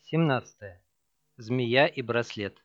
17. Змея и браслет.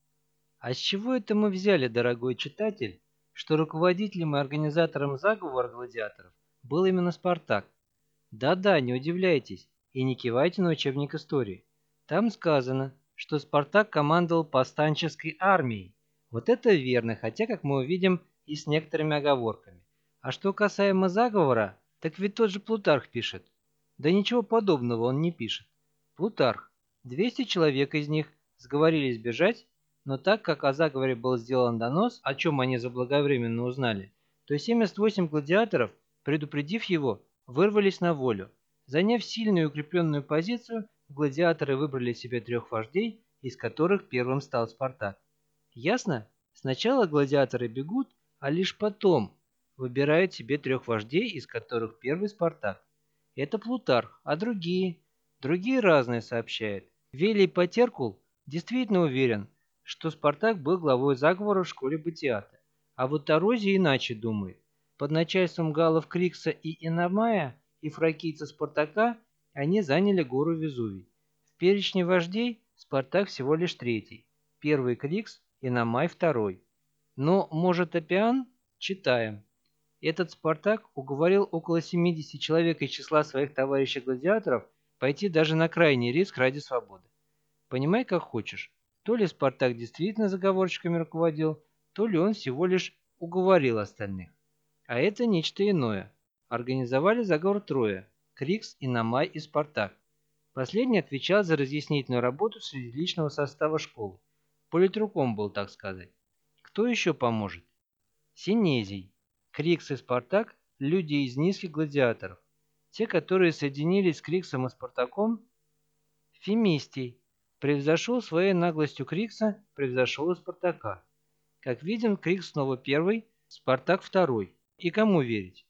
А с чего это мы взяли, дорогой читатель, что руководителем и организатором заговора гладиаторов был именно Спартак? Да-да, не удивляйтесь и не кивайте на учебник истории. Там сказано, что Спартак командовал повстанческой армией. Вот это верно, хотя, как мы увидим, и с некоторыми оговорками. А что касаемо заговора, так ведь тот же Плутарх пишет. Да ничего подобного он не пишет. Плутарх. 200 человек из них сговорились бежать, но так как о заговоре был сделан донос, о чем они заблаговременно узнали, то 78 гладиаторов, предупредив его, вырвались на волю. Заняв сильную и укрепленную позицию, гладиаторы выбрали себе 3 вождей, из которых первым стал Спартак. Ясно? Сначала гладиаторы бегут, а лишь потом выбирают себе 3 вождей, из которых первый Спартак. Это Плутарх, а другие? Другие разные сообщают. Велий Патеркул действительно уверен, что Спартак был главой заговора в школе Батиата. А вот Тарозий иначе думает. Под начальством галлов Крикса и Иномая и фракийца Спартака они заняли гору Везувий. В перечне вождей Спартак всего лишь третий. Первый Крикс, Иномай второй. Но, может, Аппиан? Читаем. Этот Спартак уговорил около 70 человек из числа своих товарищей-гладиаторов пойти даже на крайний риск ради свободы. Понимай, как хочешь. То ли Спартак действительно заговорщиками руководил, то ли он всего лишь уговорил остальных. А это нечто иное. Организовали заговор трое – Крикс, Иномай и Спартак. Последний отвечал за разъяснительную работу среди личного состава школы. Политруком был, так сказать. Кто еще поможет? Синезий. Крикс и Спартак – люди из низких гладиаторов. Те, которые соединились с Криксом и Спартаком – Фемистий. Превзошел своей наглостью Крикса, превзошел и Спартака. Как видим, Крикс снова первый, Спартак второй. И кому верить?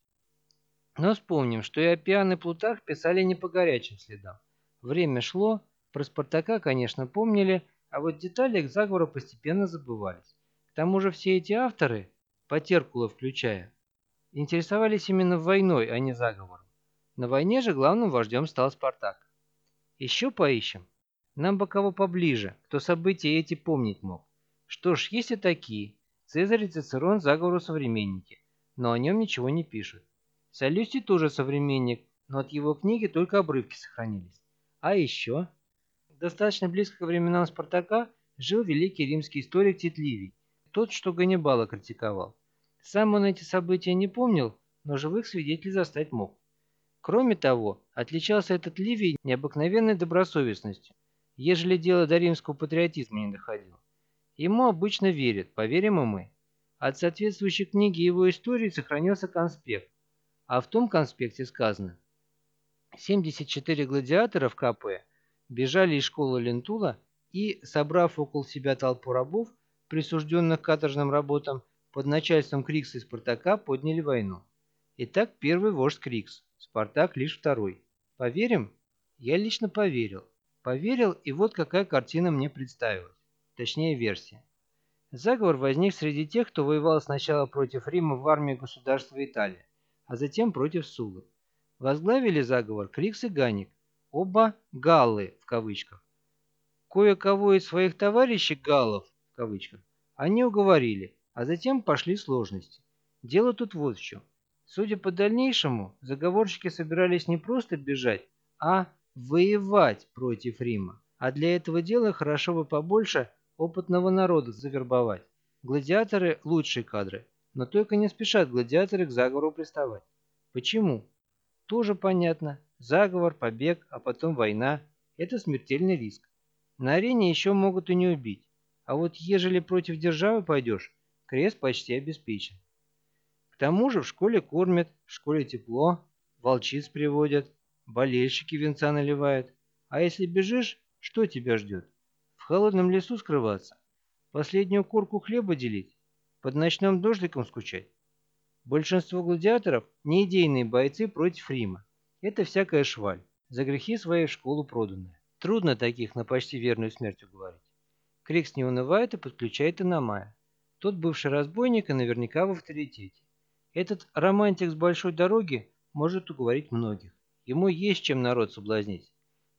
Но вспомним, что и Аппиан, и Плутарх писали не по горячим следам. Время шло, про Спартака, конечно, помнили, а вот детали их заговора постепенно забывались. К тому же все эти авторы, Патеркула включая, интересовались именно войной, а не заговором. На войне же главным вождем стал Спартак. Еще поищем. Нам бы кого поближе, кто события эти помнить мог. Что ж, есть и такие. Цезарь и Цицерон заговору современники, но о нем ничего не пишут. Солюстий тоже современник, но от его книги только обрывки сохранились. А еще? Достаточно близко ко временам Спартака жил великий римский историк Тит Ливий, тот, что Ганнибала критиковал. Сам он эти события не помнил, но живых свидетелей застать мог. Кроме того, отличался этот Ливий необыкновенной добросовестностью, ежели дело до римского патриотизма не доходило. Ему обычно верят, поверим и мы. От соответствующей книги его истории сохранился конспект, а в том конспекте сказано: 74 гладиатора в КП бежали из школы Лентула и, собрав около себя толпу рабов, присужденных к каторжным работам, под начальством Крикса и Спартака подняли войну. Итак, первый вождь Крикс, Спартак лишь второй. Поверим? Я лично поверил. Поверил, и вот какая картина мне представилась. Точнее, версия. Заговор возник среди тех, кто воевал сначала против Рима в армии государства Италия, а затем против Суллы. Возглавили заговор Крикс и Ганик, оба «галлы» в кавычках. Кое-кого из своих товарищей «галлов» в кавычках они уговорили, а затем пошли сложности. Дело тут вот в чем. Судя по дальнейшему, заговорщики собирались не просто бежать, а воевать против Рима. А для этого дела хорошо бы побольше опытного народа завербовать. Гладиаторы – лучшие кадры, но только не спешат гладиаторы к заговору приставать. Почему? Тоже понятно. Заговор, побег, а потом война – это смертельный риск. На арене еще могут и не убить. А вот ежели против державы пойдешь, крест почти обеспечен. К тому же в школе кормят, в школе тепло, волчиц приводят, болельщики венца наливают. А если бежишь, что тебя ждет? В холодном лесу скрываться? Последнюю корку хлеба делить? Под ночным дождиком скучать? Большинство гладиаторов – не идейные бойцы против Рима. Это всякая шваль, за грехи своей в школу проданная. Трудно таких на почти верную смерть уговорить. Крикс не унывает и подключает Иномая. Тот бывший разбойник и наверняка в авторитете. Этот романтик с большой дороги может уговорить многих. Ему есть чем народ соблазнить.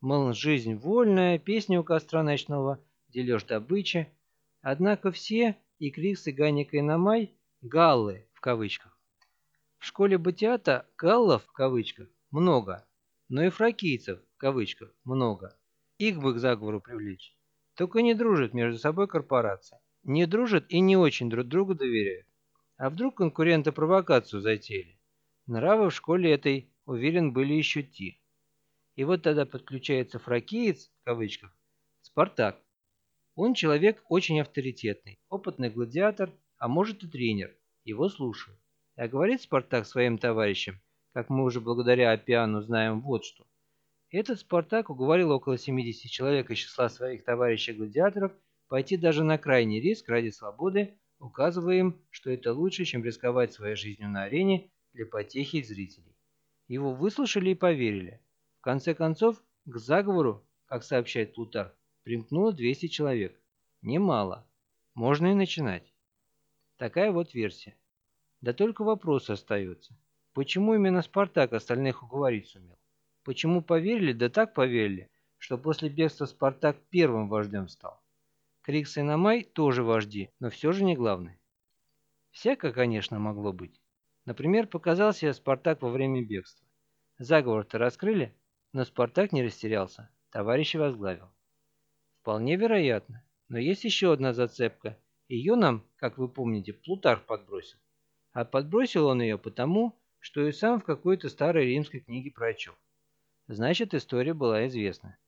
Мол, жизнь вольная, песня у костра ночного, дележ добычи. Однако все, и Крикс, и Ганника, и Намай, «галлы» в кавычках. В школе Батиата «галлов» в кавычках много, но и фракийцев в кавычках много. Их бы к заговору привлечь. Только не дружат между собой корпорации. Не дружат и не очень друг другу доверяют. А вдруг конкуренты провокацию затеяли? Нравы в школе этой, уверен, были еще те. И вот тогда подключается фракиец, в кавычках, Спартак. Он человек очень авторитетный, опытный гладиатор, а может и тренер. Его слушают. А говорит Спартак своим товарищам, как мы уже благодаря Аппиану знаем вот что. Этот Спартак уговорил около 70 человек из числа своих товарищей-гладиаторов пойти даже на крайний риск ради свободы, указывая им, что это лучше, чем рисковать своей жизнью на арене для потехи зрителей. Его выслушали и поверили. В конце концов, к заговору, как сообщает Плутарх, примкнуло 200 человек. Немало. Можно и начинать. Такая вот версия. Да только вопрос остается. Почему именно Спартак остальных уговорить сумел? Почему поверили, да так поверили, что после бегства Спартак первым вождем стал? Крикс и Намай тоже вожди, но все же не главный. Всяко, конечно, могло быть. Например, показался Спартак во время бегства. Заговор-то раскрыли, но Спартак не растерялся, товарища возглавил. Вполне вероятно, но есть еще одна зацепка. Ее нам, как вы помните, Плутарх подбросил. А подбросил он ее потому, что и сам в какой-то старой римской книге прочел. Значит, история была известна.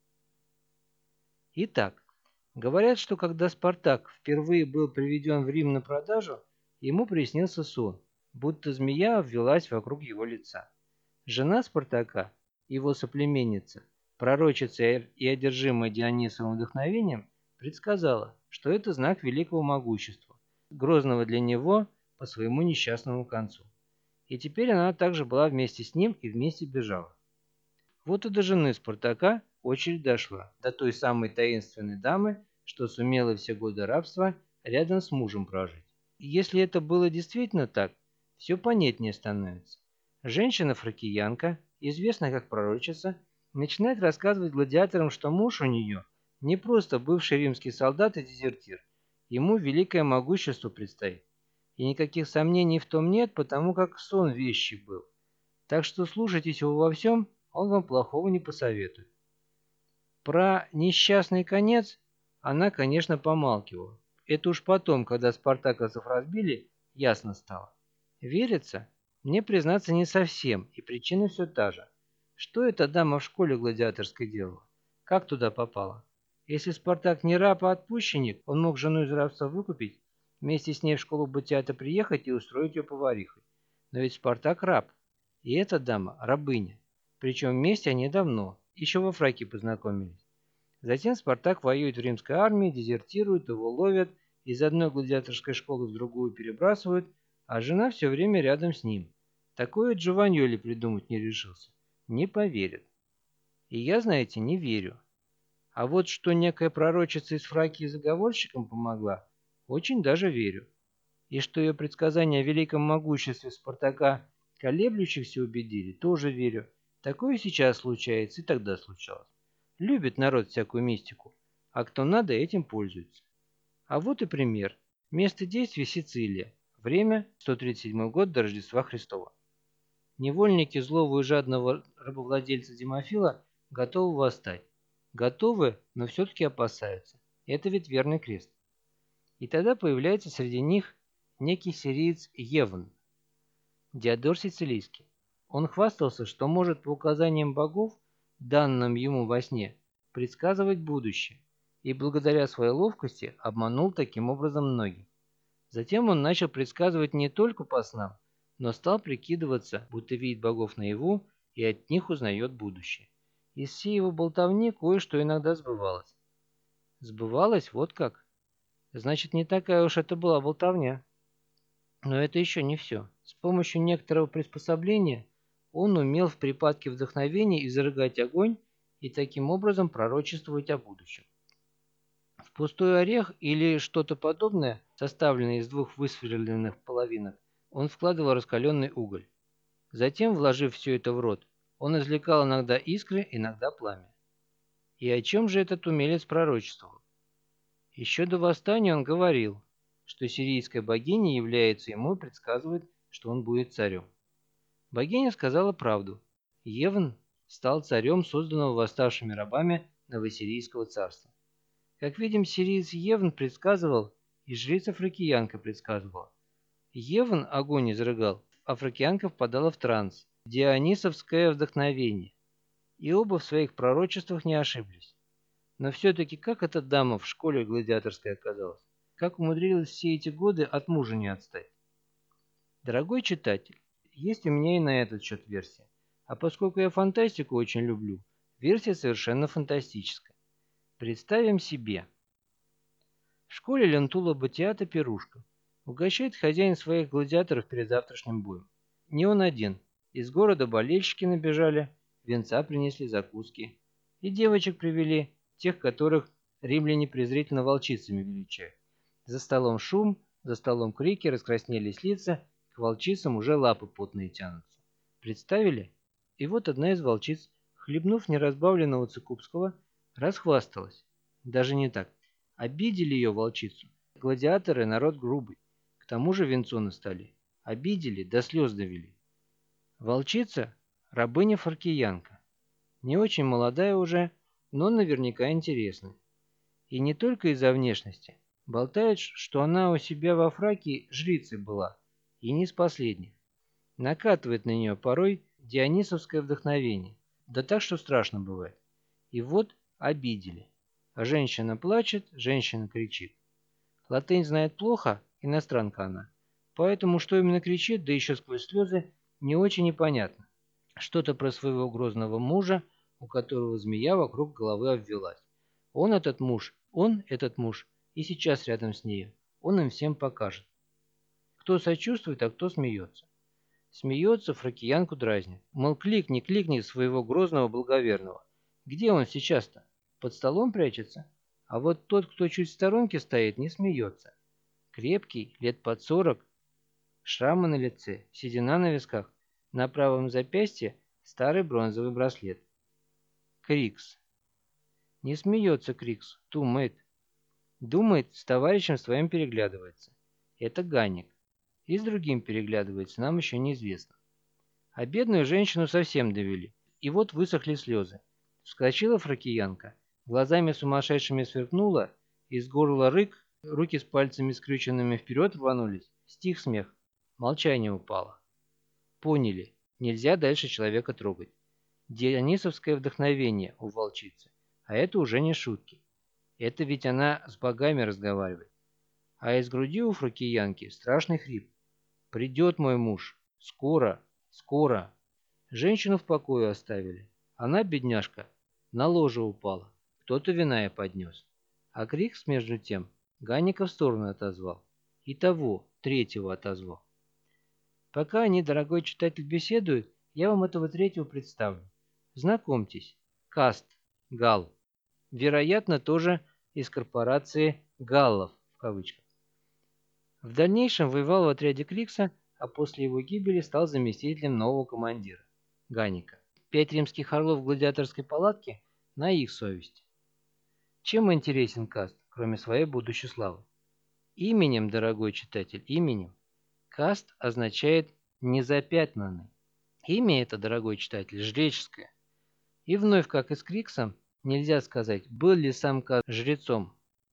Итак, говорят, что когда Спартак впервые был приведен в Рим на продажу, ему приснился сон, будто змея обвелась вокруг его лица. Жена Спартака, его соплеменница, пророчица и одержимая Дионисовым вдохновением, предсказала, что это знак великого могущества, грозного для него по своему несчастному концу. И теперь она также была вместе с ним и вместе бежала. Вот и до жены Спартака очередь дошла, до той самой таинственной дамы, что сумела все годы рабства рядом с мужем прожить. И если это было действительно так, все понятнее становится. Женщина-фракиянка, известная как пророчица, начинает рассказывать гладиаторам, что муж у нее не просто бывший римский солдат и дезертир, ему великое могущество предстоит. И никаких сомнений в том нет, потому как сон вещий был. Так что слушайтесь его во всем, он вам плохого не посоветует. Про несчастный конец она, конечно, помалкивала. Это уж потом, когда спартаковцев разбили, ясно стало. Верится? Мне, признаться, не совсем, и причина все та же. Что эта дама в школе гладиаторской делала? Как туда попала? Если Спартак не раб, а отпущенник, он мог жену из рабства выкупить, вместе с ней в школу Батиата приехать и устроить ее поварихой. Но ведь Спартак раб, и эта дама рабыня. Причем вместе они давно, еще во Фракии познакомились. Затем Спартак воюет в римской армии, дезертирует, его ловят, из одной гладиаторской школы в другую перебрасывают, а жена все время рядом с ним. Такое Джованьоли придумать не решился. Не поверит. И я, знаете, не верю. А вот что некая пророчица из Фракии заговорщикам помогла, очень даже верю. И что ее предсказания о великом могуществе Спартака колеблющихся убедили, тоже верю. Такое сейчас случается и тогда случалось. Любит народ всякую мистику, а кто надо, этим пользуется. А вот и пример. Место действия Сицилия. Время 137 год до Рождества Христова. Невольники злого и жадного рабовладельца Демофила готовы восстать. Готовы, но все-таки опасаются. Это ведь верный крест. И тогда появляется среди них некий сириец Евн, Диодор Сицилийский. Он хвастался, что может по указаниям богов, данным ему во сне, предсказывать будущее, и благодаря своей ловкости обманул таким образом многих. Затем он начал предсказывать не только по снам, но стал прикидываться, будто видит богов наяву и от них узнает будущее. Из всей его болтовни кое-что иногда сбывалось. Сбывалось вот как. Значит, не такая уж это была болтовня. Но это еще не все. С помощью некоторого приспособления он умел в припадке вдохновения изрыгать огонь и таким образом пророчествовать о будущем. В пустой орех или что-то подобное, составленное из двух высверленных половинок, он вкладывал раскаленный уголь. Затем, вложив все это в рот, он извлекал иногда искры, иногда пламя. И о чем же этот умелец пророчествовал? Еще до восстания он говорил, что сирийская богиня является ему и предсказывает, что он будет царем. Богиня сказала правду. Евн стал царем созданного восставшими рабами Новосирийского царства. Как видим, сириец Евн предсказывал, и жрица Фракиянка предсказывала. Евн огонь изрыгал, а Фракиянка впадала в транс, дионисовское вдохновение. И оба в своих пророчествах не ошиблись. Но все-таки как эта дама в школе гладиаторской оказалась? Как умудрилась все эти годы от мужа не отстать? Дорогой читатель, есть у меня и на этот счет версия. А поскольку я фантастику очень люблю, версия совершенно фантастическая. Представим себе. В школе Лентула Батиата пирушка. Угощает хозяин своих гладиаторов перед завтрашним боем. Не он один. Из города болельщики набежали, венца принесли, закуски. И девочек привели, тех, которых римляне презрительно волчицами величают. За столом шум, за столом крики, раскраснелись лица, к волчицам уже лапы потные тянутся. Представили? И вот одна из волчиц, хлебнув неразбавленного цикубского, расхвасталась. Даже не так. Обидели ее волчицу. Гладиаторы народ грубый. К тому же венцу на столе. Обидели, до слез довели. Волчица – рабыня Фаркиянка. Не очень молодая уже, но наверняка интересная. И не только из-за внешности. Болтают, что она у себя во Фракии жрицей была. И не из последних. Накатывает на нее порой дионисовское вдохновение. Да так, что страшно бывает. И вот обидели. Женщина плачет, женщина кричит. Латынь знает плохо, иностранка она. Поэтому, что именно кричит, да еще сквозь слезы, не очень непонятно. Что-то про своего грозного мужа, у которого змея вокруг головы обвелась. Он этот муж, и сейчас рядом с нею. Он им всем покажет. Кто сочувствует, а кто смеется. Смеется, Фракиянку дразнит. Мол, кликни своего грозного благоверного. Где он сейчас-то? Под столом прячется? А вот тот, кто чуть в сторонке стоит, не смеется. Крепкий, лет под 40, шрамы на лице, седина на висках, на правом запястье старый бронзовый браслет. Крикс. Не смеется Крикс, думает. Думает, с товарищем своим переглядывается. Это Ганник. И с другим переглядывается, нам еще неизвестно. А бедную женщину совсем довели. И вот высохли слезы. Вскочила Фракиянка, глазами сумасшедшими сверкнула, из горла рык, руки с пальцами скрюченными вперед рванулись. Стих смех. Молчание упало. Поняли, нельзя дальше человека трогать. Дионисовское вдохновение у волчицы. А это уже не шутки. Это ведь она с богами разговаривает. А из груди у Фракиянки страшный хрип. «Придет мой муж. Скоро, скоро». Женщину в покое оставили. Она, бедняжка, на ложе упала. Кто-то вина ей поднес. А Крикс, между тем, Ганника в сторону отозвал. И того, третьего отозвал. Пока они, дорогой читатель, беседуют, я вам этого третьего представлю. Знакомьтесь, Каст, Гал. Вероятно, тоже из корпорации Галлов, в кавычках. В дальнейшем воевал в отряде Крикса, а после его гибели стал заместителем нового командира, Ганника. 5 римских орлов в гладиаторской палатке на их совести. Чем интересен Каст, кроме своей будущей славы? Именем, дорогой читатель, именем. Каст означает «незапятнанный». Имя это, дорогой читатель, жреческое. И вновь, как и с Криксом, нельзя сказать, был ли сам Каст жрецом.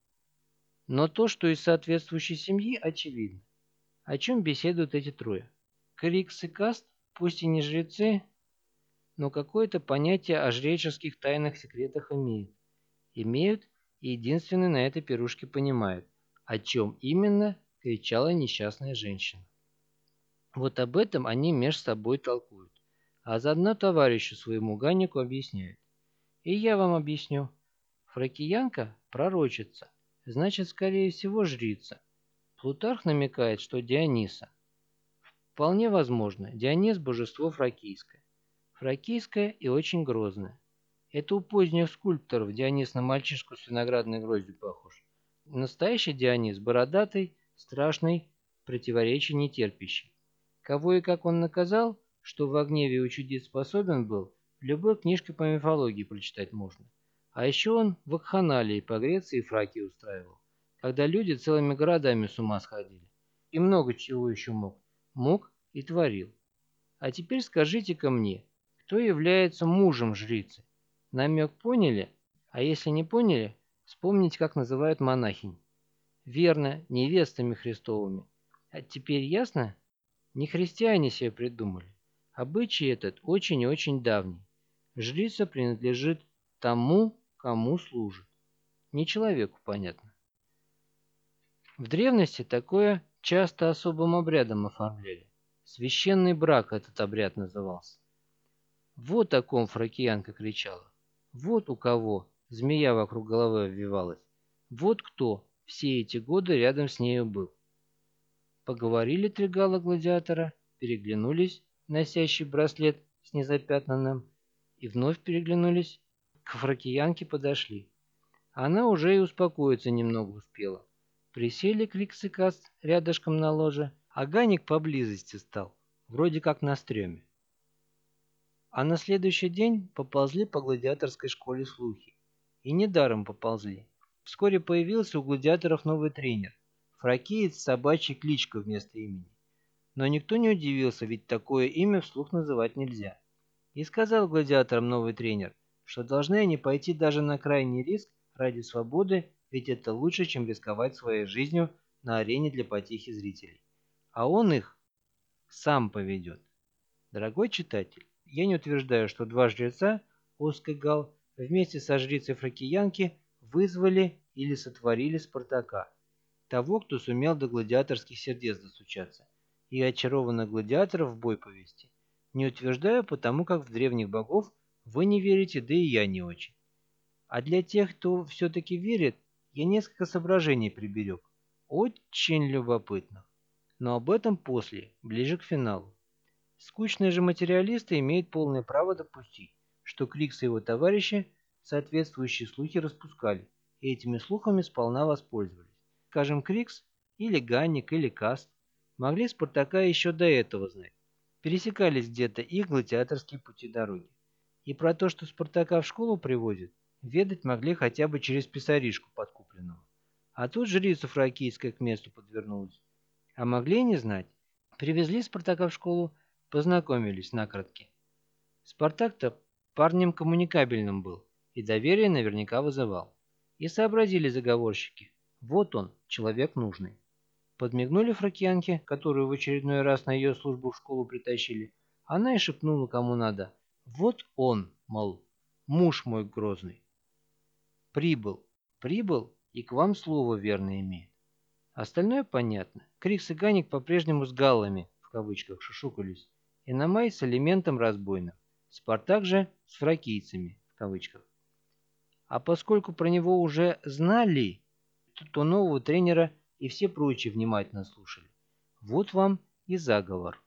Но то, что из соответствующей семьи, очевидно. О чем беседуют эти трое? Крикс и Каст, пусть и не жрецы, но какое-то понятие о жреческих тайных секретах имеют. Имеют и единственный на этой пирушке понимают, о чем именно кричала несчастная женщина. Вот об этом они меж собой толкуют, а заодно товарищу своему Ганнику объясняют. И я вам объясню. Фракиянка – пророчица, значит, скорее всего, жрица. Плутарх намекает, что Диониса. Вполне возможно, Дионис – божество фракийское. Фракийское и очень грозное. Это у поздних скульпторов Дионис на мальчишку с виноградной гроздью похож. Настоящий Дионис – бородатый, страшный, противоречий нетерпящий. Кого и как он наказал, что в гневе учудить способен был, в любой книжке по мифологии прочитать можно. А еще он вакханалии по Греции и Фракии устраивал, когда люди целыми городами с ума сходили. И много чего еще мог. Мог и творил. А теперь скажите-ка мне, кто является мужем жрицы? Намек поняли? А если не поняли, вспомните, как называют монахинь. Верно, невестами Христовыми. А теперь ясно? Не христиане себе придумали. Обычай этот очень и очень давний. Жрица принадлежит тому, кому служит. Не человеку, понятно. В древности такое часто особым обрядом оформляли. Священный брак этот обряд назывался. Вот о ком фракиянка кричала. Вот у кого змея вокруг головы обвивалась. Вот кто все эти годы рядом с нею был. Поговорили три гала-гладиатора, переглянулись, носящий браслет с незапятнанным, и вновь переглянулись, к фракиянке подошли. Она уже и успокоиться немного успела. Присели Крикс и Каст рядышком на ложе, а Ганик поблизости стал, вроде как на стреме. А на следующий день поползли по гладиаторской школе слухи. И недаром поползли. Вскоре появился у гладиаторов новый тренер. Фракиец с собачьей кличкой вместо имени. Но никто не удивился, ведь такое имя вслух называть нельзя. И сказал гладиаторам новый тренер, что должны они пойти даже на крайний риск ради свободы, ведь это лучше, чем рисковать своей жизнью на арене для потехи зрителей. А он их сам поведет. Дорогой читатель, я не утверждаю, что два жреца, Оск и Гал, вместе со жрицей Фракиянки вызвали или сотворили Спартака, того, кто сумел до гладиаторских сердец достучаться, и очарованных гладиаторов в бой повести. Не утверждаю, потому как в древних богов вы не верите, да и я не очень. А для тех, кто все-таки верит, я несколько соображений приберег. Очень любопытно. Но об этом после, ближе к финалу. Скучные же материалисты имеют полное право допустить, что Крикс и его товарищи соответствующие слухи распускали, и этими слухами сполна воспользовались. Скажем, Крикс, или Ганник, или Каст могли Спартака еще до этого знать. Пересекались где-то их гладиаторские пути дороги. И про то, что Спартака в школу привозят, ведать могли хотя бы через писаришку подкупленного. А тут жрица фракийская к месту подвернулась. А могли и не знать. Привезли Спартака в школу, познакомились накратки. Спартак-то парнем коммуникабельным был и доверие наверняка вызывал. И сообразили заговорщики. Вот он, человек нужный. Подмигнули фракиянке, которую в очередной раз на ее службу в школу притащили. Она и шепнула кому надо. Вот он, мол, муж мой грозный. Прибыл и к вам слово верно имеет. Остальное понятно. Крикс и Ганик по-прежнему с галлами, в кавычках, шушукались. И Намай с элементом разбойным. Спартак же с фракийцами, в кавычках. А поскольку про него уже знали, то нового тренера и все прочие внимательно слушали. Вот вам и заговор.